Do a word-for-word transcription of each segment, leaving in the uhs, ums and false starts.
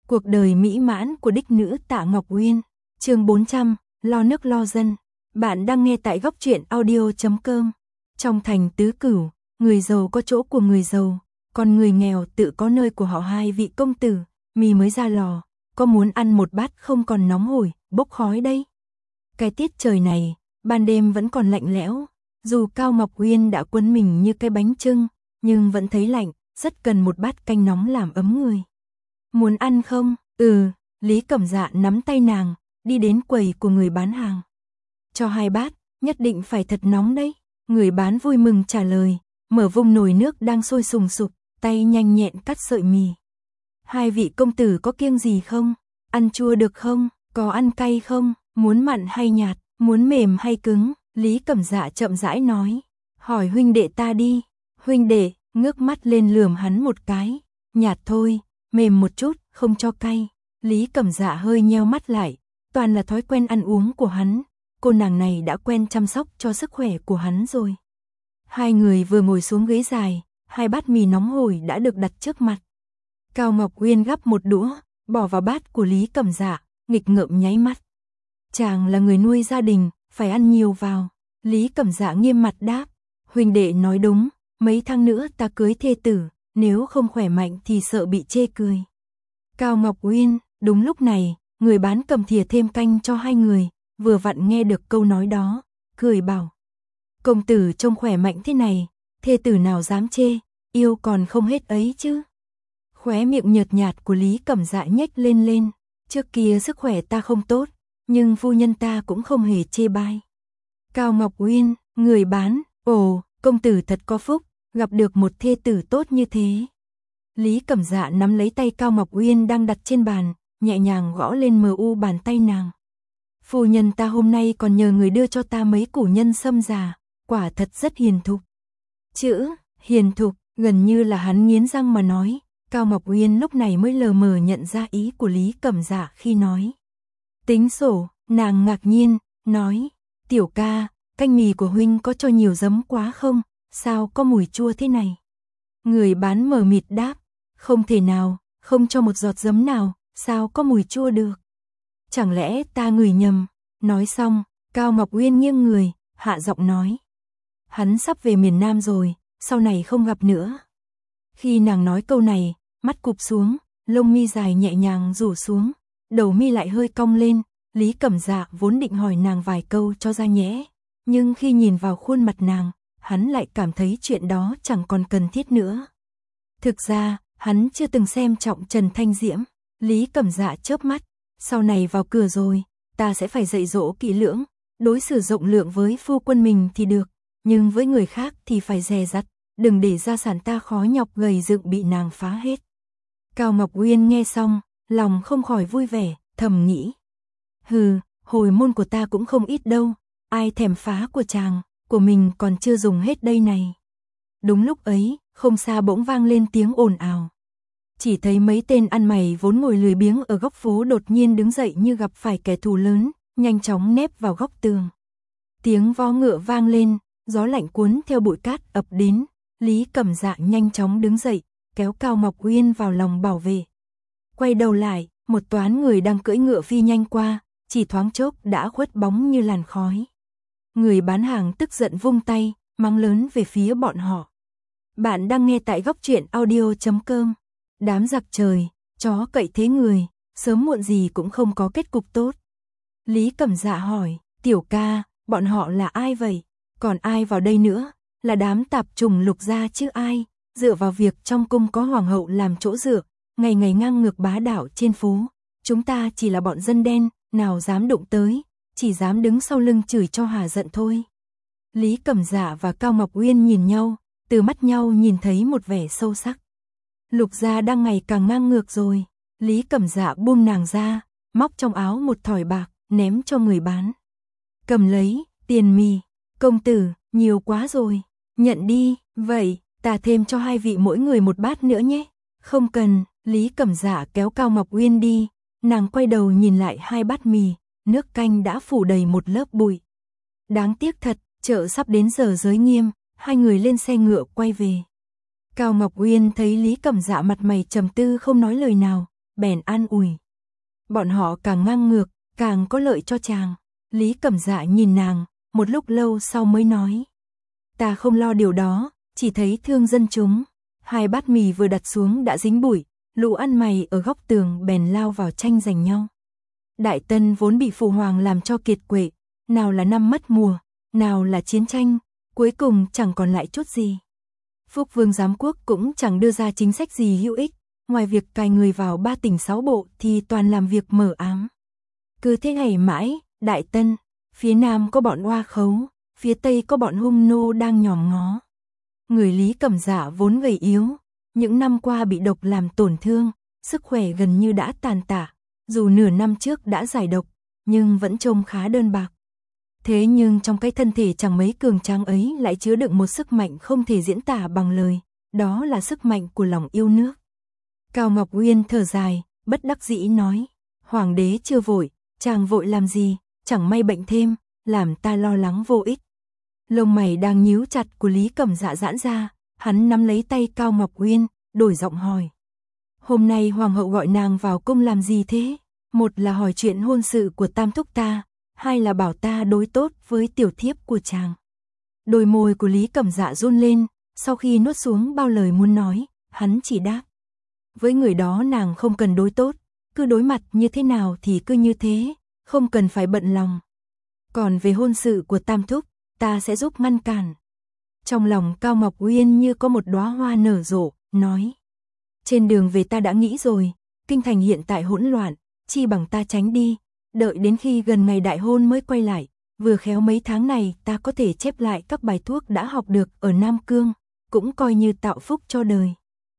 Cuộc đời mỹ mãn của đích nữ Tạ Ngọc Uyên, chương bốn trăm, lo nước lo dân. Bạn đang nghe tại góc truyện audio chấm com. Trong thành tứ cửu, người giàu có chỗ của người giàu, còn người nghèo tự có nơi của họ. Hai vị công tử, mì mới ra lò, có muốn ăn một bát không còn nóng hổi, bốc khói đây? Cái tiết trời này, ban đêm vẫn còn lạnh lẽo, dù Cao Ngọc Uyên đã quấn mình như cái bánh chưng, nhưng vẫn thấy lạnh, rất cần một bát canh nóng làm ấm người. Muốn ăn không? Ừ, Lý Cẩm Dạ nắm tay nàng, đi đến quầy của người bán hàng. Cho hai bát, nhất định phải thật nóng đấy. Người bán vui mừng trả lời, mở vung nồi nước đang sôi sùng sục, tay nhanh nhẹn cắt sợi mì. Hai vị công tử có kiêng gì không? Ăn chua được không? Có ăn cay không? Muốn mặn hay nhạt? Muốn mềm hay cứng? Lý Cẩm Dạ chậm rãi nói. Hỏi huynh đệ ta đi. Huynh đệ ngước mắt lên lườm hắn một cái. Nhạt thôi, mềm một chút, không cho cay. Lý Cẩm Dạ hơi nheo mắt lại, toàn là thói quen ăn uống của hắn. Cô nàng này đã quen chăm sóc cho sức khỏe của hắn rồi. Hai người vừa ngồi xuống ghế dài, hai bát mì nóng hổi đã được đặt trước mặt. Cao Ngọc Uyên gắp một đũa, bỏ vào bát của Lý Cẩm Dạ, nghịch ngợm nháy mắt. Chàng là người nuôi gia đình, phải ăn nhiều vào. Lý Cẩm Dạ nghiêm mặt đáp, huynh đệ nói đúng, mấy tháng nữa ta cưới thê tử, nếu không khỏe mạnh thì sợ bị chê cười. Cao Ngọc Uyên, đúng lúc này, người bán cầm thìa thêm canh cho hai người, vừa vặn nghe được câu nói đó, cười bảo. Công tử trông khỏe mạnh thế này, thê tử nào dám chê, yêu còn không hết ấy chứ. Khóe miệng nhợt nhạt của Lý Cẩm Dạ nhếch lên lên, trước kia sức khỏe ta không tốt, nhưng phu nhân ta cũng không hề chê bai. Cao Ngọc Uyên, người bán, ồ, công tử thật có phúc, gặp được một thê tử tốt như thế. Lý Cẩm Dạ nắm lấy tay Cao Ngọc Uyên đang đặt trên bàn, nhẹ nhàng gõ lên mờ u bàn tay nàng. Phu nhân ta hôm nay còn nhờ người đưa cho ta mấy củ nhân sâm già, quả thật rất hiền thục. Chữ hiền thục gần như là hắn nghiến răng mà nói. Cao Ngọc Uyên lúc này mới lờ mờ nhận ra ý của Lý Cẩm Dạ khi nói. Tính sổ, nàng ngạc nhiên, nói, tiểu ca, canh mì của huynh có cho nhiều giấm quá không, sao có mùi chua thế này? Người bán mờ mịt đáp, không thể nào, không cho một giọt giấm nào, sao có mùi chua được? Chẳng lẽ ta ngửi nhầm? Nói xong, Cao Ngọc Uyên nghiêng người, hạ giọng nói. Hắn sắp về miền Nam rồi, sau này không gặp nữa. Khi nàng nói câu này, mắt cụp xuống, lông mi dài nhẹ nhàng rủ xuống, đầu mi lại hơi cong lên. Lý Cẩm Dạ vốn định hỏi nàng vài câu cho ra nhẽ, nhưng khi nhìn vào khuôn mặt nàng, hắn lại cảm thấy chuyện đó chẳng còn cần thiết nữa. Thực ra, hắn chưa từng xem trọng Trần Thanh Diễm. Lý Cẩm Dạ chớp mắt, sau này vào cửa rồi, ta sẽ phải dạy dỗ kỹ lưỡng, đối xử rộng lượng với phu quân mình thì được, nhưng với người khác thì phải dè dặt, đừng để gia sản ta khó nhọc gầy dựng bị nàng phá hết. Cao Ngọc Uyên nghe xong, lòng không khỏi vui vẻ, thầm nghĩ. Hừ, hồi môn của ta cũng không ít đâu, ai thèm phá của chàng, của mình còn chưa dùng hết đây này. Đúng lúc ấy, không xa bỗng vang lên tiếng ồn ào. Chỉ thấy mấy tên ăn mày vốn ngồi lười biếng ở góc phố đột nhiên đứng dậy như gặp phải kẻ thù lớn, nhanh chóng nép vào góc tường. Tiếng vó ngựa vang lên, gió lạnh cuốn theo bụi cát ập đến. Lý Cẩm Dạ nhanh chóng đứng dậy, kéo Cao Ngọc Uyên vào lòng bảo vệ. Quay đầu lại, một toán người đang cưỡi ngựa phi nhanh qua, chỉ thoáng chốc đã khuất bóng như làn khói. Người bán hàng tức giận vung tay, mắng lớn về phía bọn họ. Bạn đang nghe tại góc truyện audio chấm com. Đám giặc trời, chó cậy thế người, sớm muộn gì cũng không có kết cục tốt. Lý Cẩm Dạ hỏi, tiểu ca, bọn họ là ai vậy? Còn ai vào đây nữa? Là đám tạp trùng Lục gia chứ ai? Dựa vào việc trong cung có hoàng hậu làm chỗ dựa, ngày ngày ngang ngược bá đạo trên phố. Chúng ta chỉ là bọn dân đen, nào dám đụng tới, chỉ dám đứng sau lưng chửi cho hả giận thôi. Lý Cẩm Dạ và Cao Ngọc Uyên nhìn nhau, từ mắt nhau nhìn thấy một vẻ sâu sắc. Lục gia đang ngày càng ngang ngược rồi. Lý Cẩm Dạ buông nàng ra, móc trong áo một thỏi bạc, ném cho người bán. Cầm lấy, tiền mì. Công tử, nhiều quá rồi. Nhận đi, vậy, ta thêm cho hai vị mỗi người một bát nữa nhé. Không cần, Lý Cẩm Dạ kéo Cao Ngọc Uyên đi. Nàng quay đầu nhìn lại hai bát mì, nước canh đã phủ đầy một lớp bụi. Đáng tiếc thật, chợ sắp đến giờ giới nghiêm, hai người lên xe ngựa quay về. Cao Ngọc Uyên thấy Lý Cẩm Dạ mặt mày trầm tư không nói lời nào, bèn an ủi. Bọn họ càng ngang ngược, càng có lợi cho chàng. Lý Cẩm Dạ nhìn nàng, một lúc lâu sau mới nói. Ta không lo điều đó, chỉ thấy thương dân chúng. Hai bát mì vừa đặt xuống đã dính bụi, lũ ăn mày ở góc tường bèn lao vào tranh giành nhau. Đại Tân vốn bị phụ hoàng làm cho kiệt quệ, nào là năm mất mùa, nào là chiến tranh, cuối cùng chẳng còn lại chút gì. Phúc Vương giám quốc cũng chẳng đưa ra chính sách gì hữu ích, ngoài việc cài người vào ba tỉnh sáu bộ thì toàn làm việc mờ ám. Cứ thế ngày mãi, Đại Tân, phía nam có bọn oa khấu, phía tây có bọn hung nô đang nhòm ngó. Người Lý Cẩm Dạ vốn gầy yếu, những năm qua bị độc làm tổn thương, sức khỏe gần như đã tàn tạ, dù nửa năm trước đã giải độc, nhưng vẫn trông khá đơn bạc. Thế nhưng trong cái thân thể chẳng mấy cường tráng ấy lại chứa đựng một sức mạnh không thể diễn tả bằng lời, đó là sức mạnh của lòng yêu nước. Cao Ngọc Uyên thở dài, bất đắc dĩ nói, Hoàng đế chưa vội, chàng vội làm gì, chẳng may bệnh thêm, làm ta lo lắng vô ích. Lông mày đang nhíu chặt của Lý Cẩm Dạ giãn ra, hắn nắm lấy tay Cao Ngọc Uyên, đổi giọng hỏi. Hôm nay Hoàng hậu gọi nàng vào cung làm gì thế? Một là hỏi chuyện hôn sự của tam thúc ta, hai là bảo ta đối tốt với tiểu thiếp của chàng. Đôi môi của Lý Cẩm Dạ run lên, sau khi nuốt xuống bao lời muốn nói, hắn chỉ đáp. Với người đó nàng không cần đối tốt, cứ đối mặt như thế nào thì cứ như thế, không cần phải bận lòng. Còn về hôn sự của tam thúc, ta sẽ giúp ngăn cản. Trong lòng Cao Ngọc Uyên như có một đóa hoa nở rộ, nói. Trên đường về ta đã nghĩ rồi, kinh thành hiện tại hỗn loạn, chi bằng ta tránh đi, đợi đến khi gần ngày đại hôn mới quay lại, vừa khéo mấy tháng này ta có thể chép lại các bài thuốc đã học được ở Nam Cương, cũng coi như tạo phúc cho đời.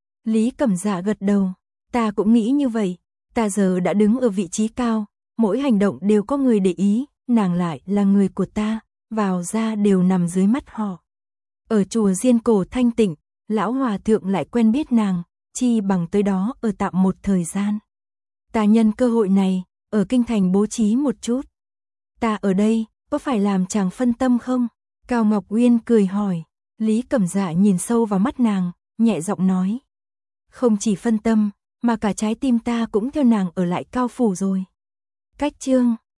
Lý Cẩm Dạ gật đầu, ta cũng nghĩ như vậy, ta giờ đã đứng ở vị trí cao, mỗi hành động đều có người để ý, nàng lại là người của ta, vào ra đều nằm dưới mắt họ. Ở chùa Diên Cổ thanh tịnh, lão hòa thượng lại quen biết nàng, chi bằng tới đó ở tạm một thời gian. Ta nhân cơ hội này, ở kinh thành bố trí một chút. Ta ở đây, có phải làm chàng phân tâm không? Cao Ngọc Uyên cười hỏi. Lý Cẩm Dạ nhìn sâu vào mắt nàng, nhẹ giọng nói. Không chỉ phân tâm, mà cả trái tim ta cũng theo nàng ở lại Cao phủ rồi. Cách chương